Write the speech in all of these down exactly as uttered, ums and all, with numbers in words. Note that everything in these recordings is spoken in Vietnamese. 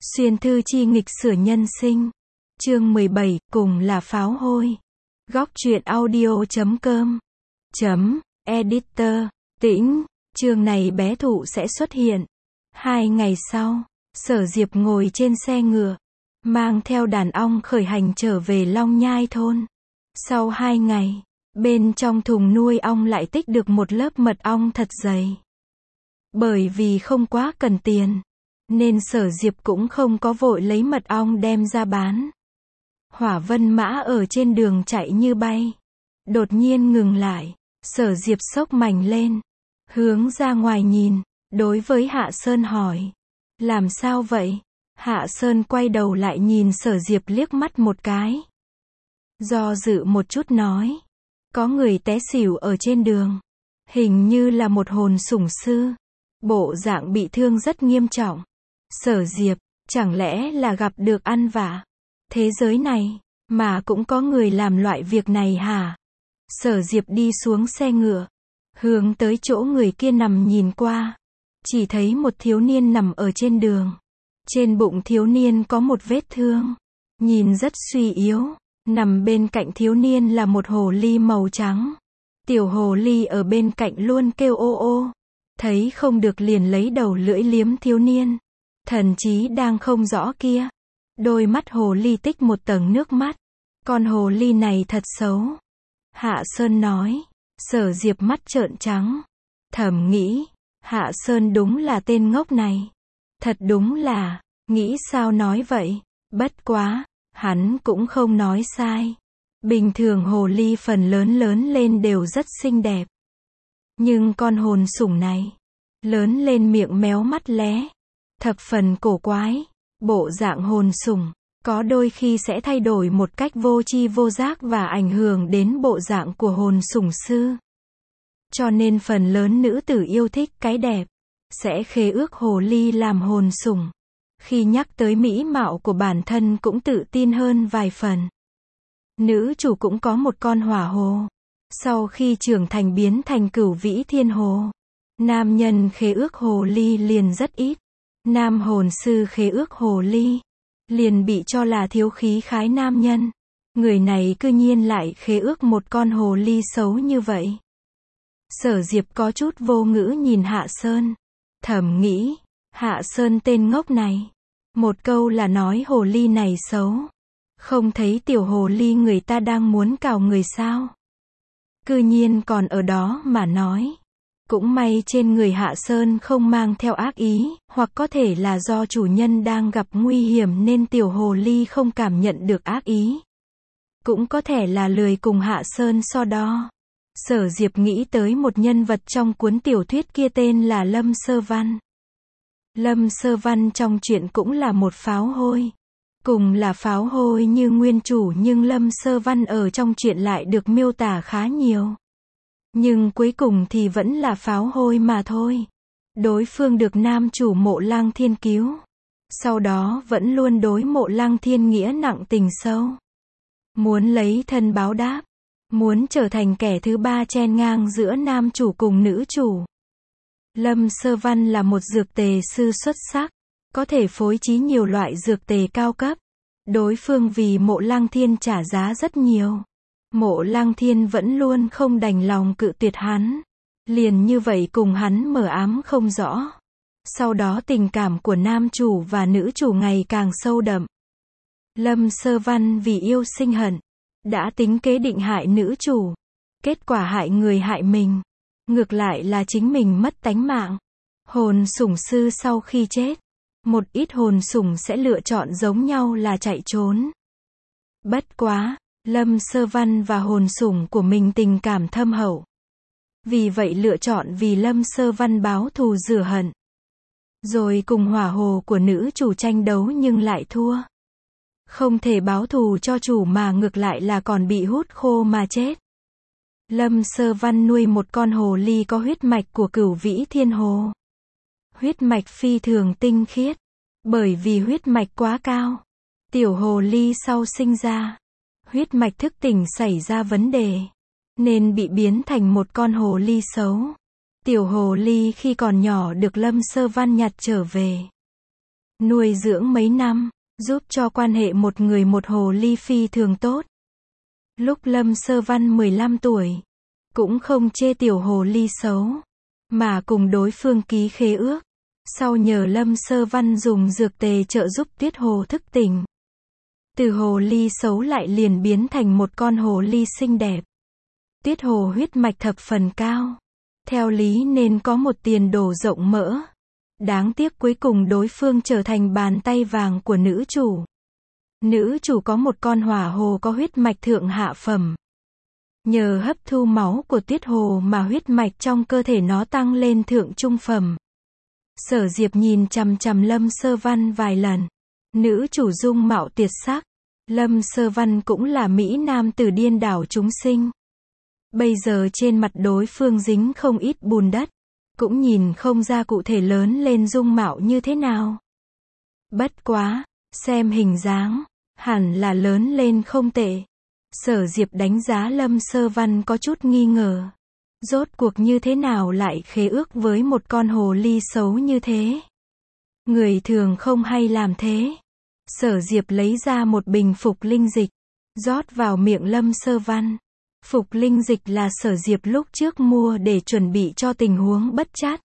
Xuyên thư chi nghịch sửa nhân sinh. Chương mười bảy, cùng là pháo hôi. Góc truyện audio chấm com chấm editor. Tĩnh, chương này bé thụ sẽ xuất hiện. Hai ngày sau, Sở Diệp ngồi trên xe ngựa, mang theo đàn ong khởi hành trở về Long Nhai thôn. Sau hai ngày, bên trong thùng nuôi ong lại tích được một lớp mật ong thật dày. Bởi vì không quá cần tiền, nên Sở Diệp cũng không có vội lấy mật ong đem ra bán. Hỏa Vân Mã ở trên đường chạy như bay, đột nhiên ngừng lại. Sở Diệp xốc mảnh lên, hướng ra ngoài nhìn, đối với Hạ Sơn hỏi: làm sao vậy? Hạ Sơn quay đầu lại nhìn Sở Diệp liếc mắt một cái, do dự một chút nói: có người té xỉu ở trên đường, hình như là một hồn sủng sư, bộ dạng bị thương rất nghiêm trọng. Sở Diệp, chẳng lẽ là gặp được ăn vạ? Thế giới này, mà cũng có người làm loại việc này hả? Sở Diệp đi xuống xe ngựa, hướng tới chỗ người kia nằm nhìn qua. Chỉ thấy một thiếu niên nằm ở trên đường. Trên bụng thiếu niên có một vết thương, nhìn rất suy yếu. Nằm bên cạnh thiếu niên là một hồ ly màu trắng. Tiểu hồ ly ở bên cạnh luôn kêu ô ô. Thấy không được liền lấy đầu lưỡi liếm thiếu niên. Thần trí đang không rõ kia. Đôi mắt hồ ly tích một tầng nước mắt. Con hồ ly này thật xấu. Hạ Sơn nói. Sở Diệp mắt trợn trắng, thầm nghĩ, Hạ Sơn đúng là tên ngốc này. Thật đúng là, nghĩ sao nói vậy. Bất quá, hắn cũng không nói sai. Bình thường hồ ly phần lớn lớn lên đều rất xinh đẹp. Nhưng con hồn sủng này, lớn lên miệng méo mắt lé, thập phần cổ quái. Bộ dạng hồn sủng, có đôi khi sẽ thay đổi một cách vô tri vô giác và ảnh hưởng đến bộ dạng của hồn sủng sư. Cho nên phần lớn nữ tử yêu thích cái đẹp, sẽ khế ước hồ ly làm hồn sủng. Khi nhắc tới mỹ mạo của bản thân cũng tự tin hơn vài phần. Nữ chủ cũng có một con hỏa hồ. Sau khi trưởng thành biến thành cửu vĩ thiên hồ. Nam nhân khế ước hồ ly liền rất ít. Nam hồn sư khế ước hồ ly, liền bị cho là thiếu khí khái nam nhân. Người này cư nhiên lại khế ước một con hồ ly xấu như vậy. Sở Diệp có chút vô ngữ nhìn Hạ Sơn, thầm nghĩ, Hạ Sơn tên ngốc này. Một câu là nói hồ ly này xấu. Không thấy tiểu hồ ly người ta đang muốn cào người sao? Cư nhiên còn ở đó mà nói. Cũng may trên người Hạ Sơn không mang theo ác ý, hoặc có thể là do chủ nhân đang gặp nguy hiểm nên tiểu hồ ly không cảm nhận được ác ý. Cũng có thể là lười cùng Hạ Sơn so đo. Sở Diệp nghĩ tới một nhân vật trong cuốn tiểu thuyết kia tên là Lâm Sơ Văn. Lâm Sơ Văn trong truyện cũng là một pháo hôi. Cùng là pháo hôi như nguyên chủ nhưng Lâm Sơ Văn ở trong truyện lại được miêu tả khá nhiều. Nhưng cuối cùng thì vẫn là pháo hôi mà thôi. Đối phương được nam chủ Mộ Lăng Thiên cứu. Sau đó vẫn luôn đối Mộ Lăng Thiên nghĩa nặng tình sâu. Muốn lấy thân báo đáp. Muốn trở thành kẻ thứ ba chen ngang giữa nam chủ cùng nữ chủ. Lâm Sơ Văn là một dược tề sư xuất sắc. Có thể phối trí nhiều loại dược tề cao cấp. Đối phương vì Mộ Lăng Thiên trả giá rất nhiều. Mộ Lăng Thiên vẫn luôn không đành lòng cự tuyệt hắn. Liền như vậy cùng hắn mờ ám không rõ. Sau đó tình cảm của nam chủ và nữ chủ ngày càng sâu đậm. Lâm Sơ Văn vì yêu sinh hận, đã tính kế định hại nữ chủ. Kết quả hại người hại mình. Ngược lại là chính mình mất tánh mạng. Hồn sủng sư sau khi chết, một ít hồn sủng sẽ lựa chọn giống nhau là chạy trốn. Bất quá, Lâm Sơ Văn và hồn sủng của mình tình cảm thâm hậu. Vì vậy lựa chọn vì Lâm Sơ Văn báo thù rửa hận. Rồi cùng hỏa hồ của nữ chủ tranh đấu nhưng lại thua. Không thể báo thù cho chủ mà ngược lại là còn bị hút khô mà chết. Lâm Sơ Văn nuôi một con hồ ly có huyết mạch của cửu vĩ thiên hồ. Huyết mạch phi thường tinh khiết. Bởi vì huyết mạch quá cao, tiểu hồ ly sau sinh ra, huyết mạch thức tỉnh xảy ra vấn đề, nên bị biến thành một con hồ ly xấu. Tiểu hồ ly khi còn nhỏ được Lâm Sơ Văn nhặt trở về. nuôi dưỡng mấy năm, giúp cho quan hệ một người một hồ ly phi thường tốt. Lúc Lâm Sơ Văn mười lăm tuổi, cũng không chê tiểu hồ ly xấu, mà cùng đối phương ký khế ước. Sau nhờ Lâm Sơ Văn dùng dược tề trợ giúp Tuyết Hồ thức tỉnh. Từ hồ ly xấu lại liền biến thành một con hồ ly xinh đẹp. Tuyết Hồ huyết mạch thập phần cao. Theo lý nên có một tiền đồ rộng mỡ. Đáng tiếc cuối cùng đối phương trở thành bàn tay vàng của nữ chủ. Nữ chủ có một con hỏa hồ có huyết mạch thượng hạ phẩm. Nhờ hấp thu máu của Tuyết Hồ mà huyết mạch trong cơ thể nó tăng lên thượng trung phẩm. Sở Diệp nhìn chằm chằm Lâm Sơ Văn vài lần. Nữ chủ dung mạo tuyệt sắc. Lâm Sơ Văn cũng là mỹ nam tử điên đảo chúng sinh. Bây giờ trên mặt đối phương dính không ít bùn đất. Cũng nhìn không ra cụ thể lớn lên dung mạo như thế nào. Bất quá, xem hình dáng, hẳn là lớn lên không tệ. Sở Diệp đánh giá Lâm Sơ Văn có chút nghi ngờ. Rốt cuộc như thế nào lại khế ước với một con hồ ly xấu như thế? Người thường không hay làm thế. Sở Diệp lấy ra một bình phục linh dịch, rót vào miệng Lâm Sơ Văn. Phục linh dịch là Sở Diệp lúc trước mua để chuẩn bị cho tình huống bất trắc.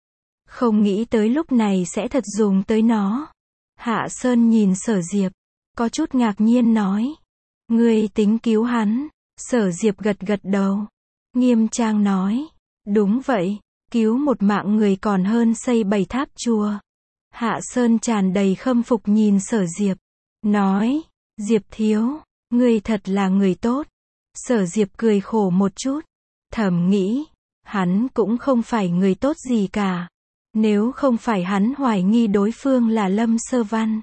Không nghĩ tới lúc này sẽ thật dùng tới nó. Hạ Sơn nhìn Sở Diệp, có chút ngạc nhiên nói. Ngươi tính cứu hắn. Sở Diệp gật gật đầu. Nghiêm trang nói. Đúng vậy, cứu một mạng người còn hơn xây bảy tháp chùa. Hạ Sơn tràn đầy khâm phục nhìn Sở Diệp. Nói, Diệp thiếu, ngươi thật là người tốt. Sở Diệp cười khổ một chút. Thầm nghĩ, hắn cũng không phải người tốt gì cả. Nếu không phải hắn hoài nghi đối phương là Lâm Sơ Văn,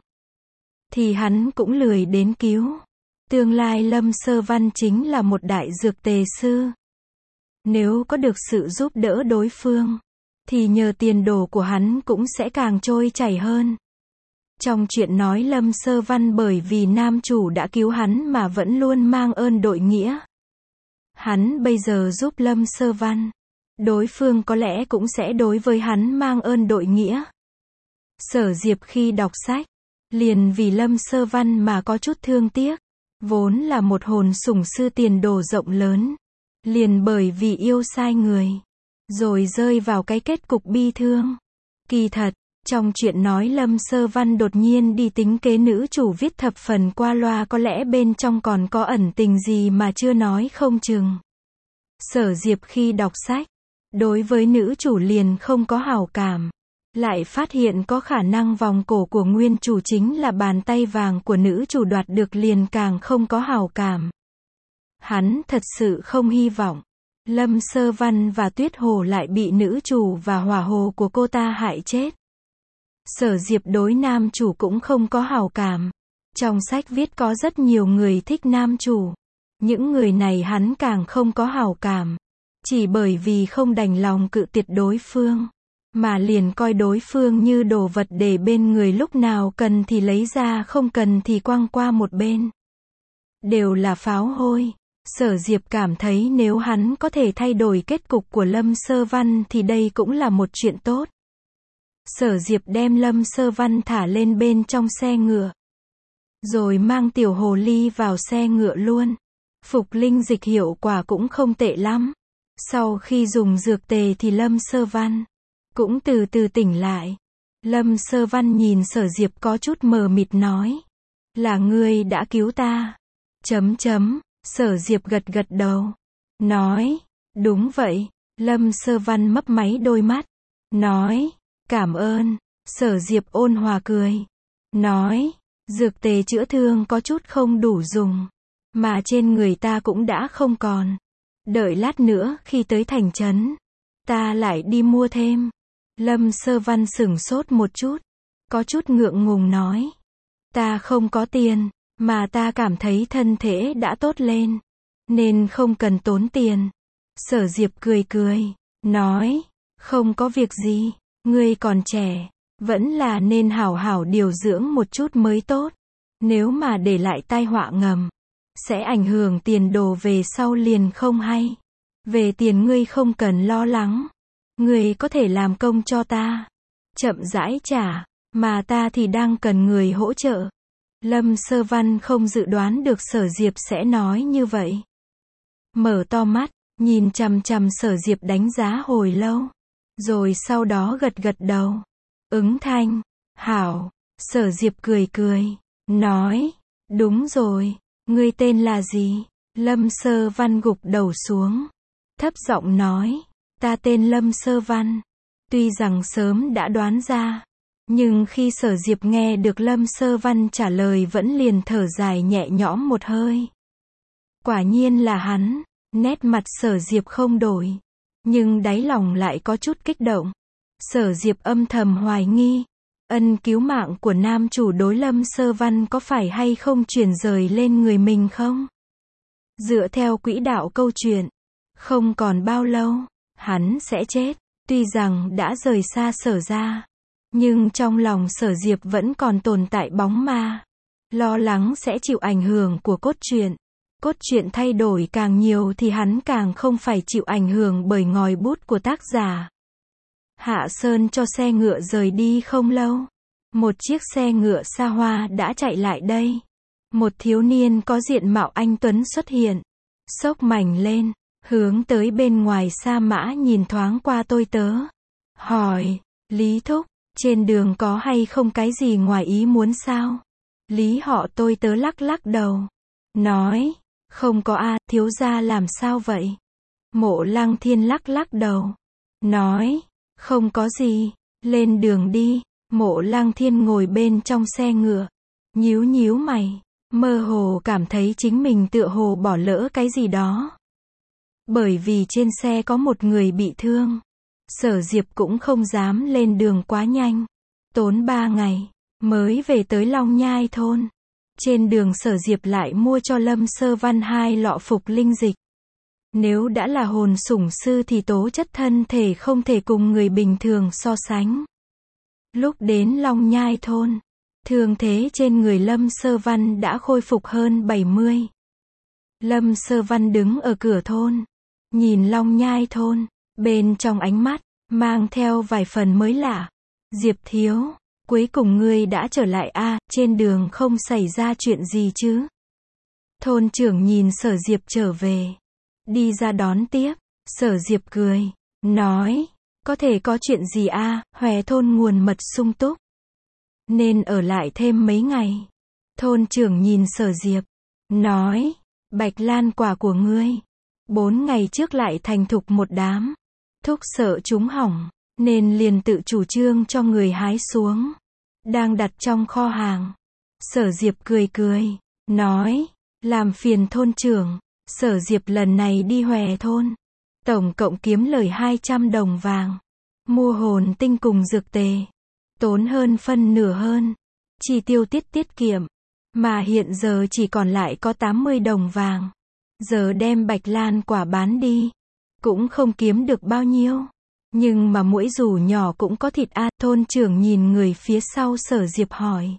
thì hắn cũng lười đến cứu. Tương lai Lâm Sơ Văn chính là một đại dược tề sư. Nếu có được sự giúp đỡ đối phương, thì nhờ tiền đồ của hắn cũng sẽ càng trôi chảy hơn. Trong chuyện nói Lâm Sơ Văn bởi vì nam chủ đã cứu hắn mà vẫn luôn mang ơn đội nghĩa. Hắn bây giờ giúp Lâm Sơ Văn, đối phương có lẽ cũng sẽ đối với hắn mang ơn đội nghĩa. Sở Diệp khi đọc sách, liền vì Lâm Sơ Văn mà có chút thương tiếc. Vốn là một hồn sủng sư tiền đồ rộng lớn. Liền bởi vì yêu sai người, rồi rơi vào cái kết cục bi thương. Kỳ thật, trong chuyện nói Lâm Sơ Văn đột nhiên đi tính kế nữ chủ viết thập phần qua loa có lẽ bên trong còn có ẩn tình gì mà chưa nói không chừng. Sở Diệp khi đọc sách, đối với nữ chủ liền không có hảo cảm. Lại phát hiện có khả năng vòng cổ của nguyên chủ chính là bàn tay vàng của nữ chủ đoạt được liền càng không có hảo cảm. Hắn thật sự không hy vọng Lâm Sơ Văn và Tuyết Hồ lại bị nữ chủ và hỏa hồ của cô ta hại chết. Sở Diệp đối nam chủ cũng không có hảo cảm. Trong sách viết có rất nhiều người thích nam chủ. Những người này hắn càng không có hảo cảm. Chỉ bởi vì không đành lòng cự tuyệt đối phương, mà liền coi đối phương như đồ vật để bên người lúc nào cần thì lấy ra không cần thì quăng qua một bên. Đều là pháo hôi. Sở Diệp cảm thấy nếu hắn có thể thay đổi kết cục của Lâm Sơ Văn thì đây cũng là một chuyện tốt. Sở Diệp đem Lâm Sơ Văn thả lên bên trong xe ngựa, rồi mang tiểu hồ ly vào xe ngựa luôn. Phục linh dịch hiệu quả cũng không tệ lắm. Sau khi dùng dược tề thì Lâm Sơ Văn cũng từ từ tỉnh lại. Lâm Sơ Văn nhìn Sở Diệp có chút mờ mịt nói. Là ngươi đã cứu ta. Chấm chấm. Sở Diệp gật gật đầu. Nói. Đúng vậy. Lâm Sơ Văn mấp máy đôi mắt. Nói. Cảm ơn. Sở Diệp ôn hòa cười. Nói. Dược tề chữa thương có chút không đủ dùng. Mà trên người ta cũng đã không còn. Đợi lát nữa khi tới thành trấn, ta lại đi mua thêm. Lâm Sơ Văn sửng sốt một chút. Có chút ngượng ngùng nói. Ta không có tiền, mà ta cảm thấy thân thể đã tốt lên, nên không cần tốn tiền. Sở Diệp cười cười. Nói. Không có việc gì. Ngươi còn trẻ. Vẫn là nên hảo hảo điều dưỡng một chút mới tốt. Nếu mà để lại tai họa ngầm, sẽ ảnh hưởng tiền đồ về sau liền không hay. Về tiền ngươi không cần lo lắng. Ngươi có thể làm công cho ta. Chậm rãi trả. Mà ta thì đang cần người hỗ trợ. Lâm Sơ Văn không dự đoán được Sở Diệp sẽ nói như vậy. Mở to mắt, nhìn chằm chằm Sở Diệp đánh giá hồi lâu. Rồi sau đó gật gật đầu. Ứng thanh. Hảo. Sở Diệp cười cười. Nói. Đúng rồi. Ngươi tên là gì? Lâm Sơ Văn gục đầu xuống. Thấp giọng nói. Ta tên Lâm Sơ Văn. Tuy rằng sớm đã đoán ra. Nhưng khi Sở Diệp nghe được Lâm Sơ Văn trả lời vẫn liền thở dài nhẹ nhõm một hơi. Quả nhiên là hắn. Nét mặt Sở Diệp không đổi. Nhưng đáy lòng lại có chút kích động. Sở Diệp âm thầm hoài nghi. Ân cứu mạng của nam chủ đối Lâm Sơ Văn có phải hay không chuyển rời lên người mình không? Dựa theo quỹ đạo câu chuyện. Không còn bao lâu. Hắn sẽ chết. Tuy rằng đã rời xa Sở ra. Nhưng trong lòng Sở Diệp vẫn còn tồn tại bóng ma. Lo lắng sẽ chịu ảnh hưởng của cốt truyện. Cốt truyện thay đổi càng nhiều thì hắn càng không phải chịu ảnh hưởng bởi ngòi bút của tác giả. Hạ Sơn cho xe ngựa rời đi không lâu. Một chiếc xe ngựa xa hoa đã chạy lại đây. Một thiếu niên có diện mạo anh tuấn xuất hiện. Xốc mảnh lên. Hướng tới bên ngoài sa mã nhìn thoáng qua tôi tớ. Hỏi. Lý thúc. Trên đường có hay không cái gì ngoài ý muốn sao? Lý họ tôi tớ lắc lắc đầu. Nói. Không có a, thiếu gia làm sao vậy? Mộ Lăng Thiên lắc lắc đầu. Nói. Không có gì. Lên đường đi. Mộ Lăng Thiên ngồi bên trong xe ngựa. Nhíu nhíu mày. Mơ hồ cảm thấy chính mình tựa hồ bỏ lỡ cái gì đó. Bởi vì trên xe có một người bị thương. Sở Diệp cũng không dám lên đường quá nhanh. Tốn ba ngày. Mới về tới Long Nhai thôn. Trên đường Sở Diệp lại mua cho Lâm Sơ Văn hai lọ phục linh dịch. Nếu đã là hồn sủng sư thì tố chất thân thể không thể cùng người bình thường so sánh. Lúc đến Long Nhai thôn, thương thế trên người Lâm Sơ Văn đã khôi phục hơn bảy mươi. Lâm Sơ Văn đứng ở cửa thôn, nhìn Long Nhai thôn, bên trong ánh mắt, mang theo vài phần mới lạ. Diệp thiếu, cuối cùng ngươi đã trở lại a, à, trên đường không xảy ra chuyện gì chứ? Thôn trưởng nhìn Sở Diệp trở về, đi ra đón tiếp. Sở Diệp cười, nói, có thể có chuyện gì a, à, Hòe thôn nguồn mật sung túc, nên ở lại thêm mấy ngày. Thôn trưởng nhìn Sở Diệp, nói, Bạch Lan quả của ngươi, bốn ngày trước lại thành thục một đám, thúc sợ chúng hỏng, nên liền tự chủ trương cho người hái xuống, đang đặt trong kho hàng. Sở Diệp cười cười, nói, làm phiền thôn trưởng. Sở Diệp lần này đi Hòe thôn, tổng cộng kiếm lời hai trăm đồng vàng, mua hồn tinh cùng dược tề, tốn hơn phân nửa hơn, chi tiêu tiết tiết kiệm, mà hiện giờ chỉ còn lại có tám mươi đồng vàng. Giờ đem Bạch Lan quả bán đi, cũng không kiếm được bao nhiêu, nhưng mà muỗi rủ nhỏ cũng có thịt a. Thôn trưởng nhìn người phía sau Sở Diệp hỏi,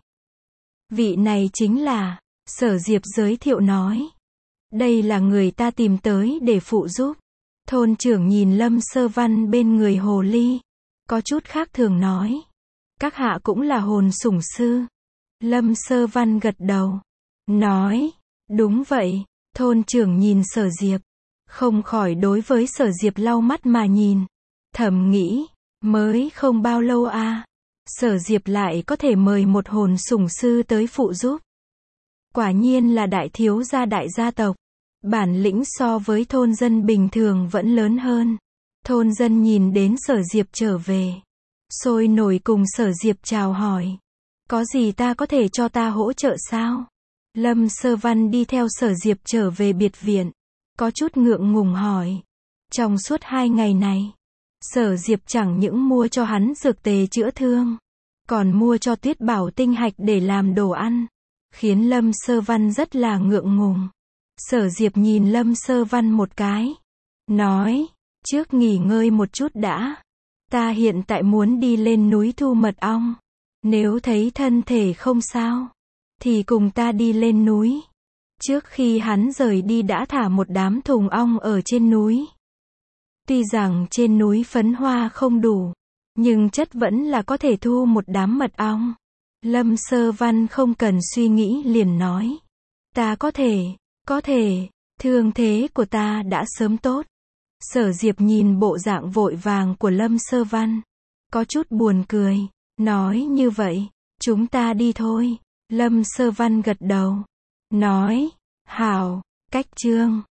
vị này chính là, Sở Diệp giới thiệu nói, đây là người ta tìm tới để phụ giúp. Thôn trưởng nhìn Lâm Sơ Văn bên người hồ ly, có chút khác thường nói, các hạ cũng là hồn sủng sư. Lâm Sơ Văn gật đầu, nói, đúng vậy. Thôn trưởng nhìn Sở Diệp, không khỏi đối với Sở Diệp lau mắt mà nhìn, thầm nghĩ, mới không bao lâu a, à, Sở Diệp lại có thể mời một hồn sủng sư tới phụ giúp. Quả nhiên là đại thiếu gia đại gia tộc, bản lĩnh so với thôn dân bình thường vẫn lớn hơn. Thôn dân nhìn đến Sở Diệp trở về, sôi nổi cùng Sở Diệp chào hỏi, có gì ta có thể cho ta hỗ trợ sao? Lâm Sơ Văn đi theo Sở Diệp trở về biệt viện, có chút ngượng ngùng hỏi. Trong suốt hai ngày này, Sở Diệp chẳng những mua cho hắn dược tề chữa thương, còn mua cho Tuyết Bảo tinh hạch để làm đồ ăn, khiến Lâm Sơ Văn rất là ngượng ngùng. Sở Diệp nhìn Lâm Sơ Văn một cái, nói, trước nghỉ ngơi một chút đã, ta hiện tại muốn đi lên núi thu mật ong, nếu thấy thân thể không sao, thì cùng ta đi lên núi. Trước khi hắn rời đi đã thả một đám thùng ong ở trên núi. Tuy rằng trên núi phấn hoa không đủ, Nhưng chất vẫn là có thể thu một đám mật ong. Lâm Sơ Văn không cần suy nghĩ liền nói. Ta có thể, có thể, thương thế của ta đã sớm tốt. Sở Diệp nhìn bộ dạng vội vàng của Lâm Sơ Văn. Có chút buồn cười, nói như vậy, chúng ta đi thôi. Lâm Sơ Văn gật đầu. Nói, hảo, cách chương.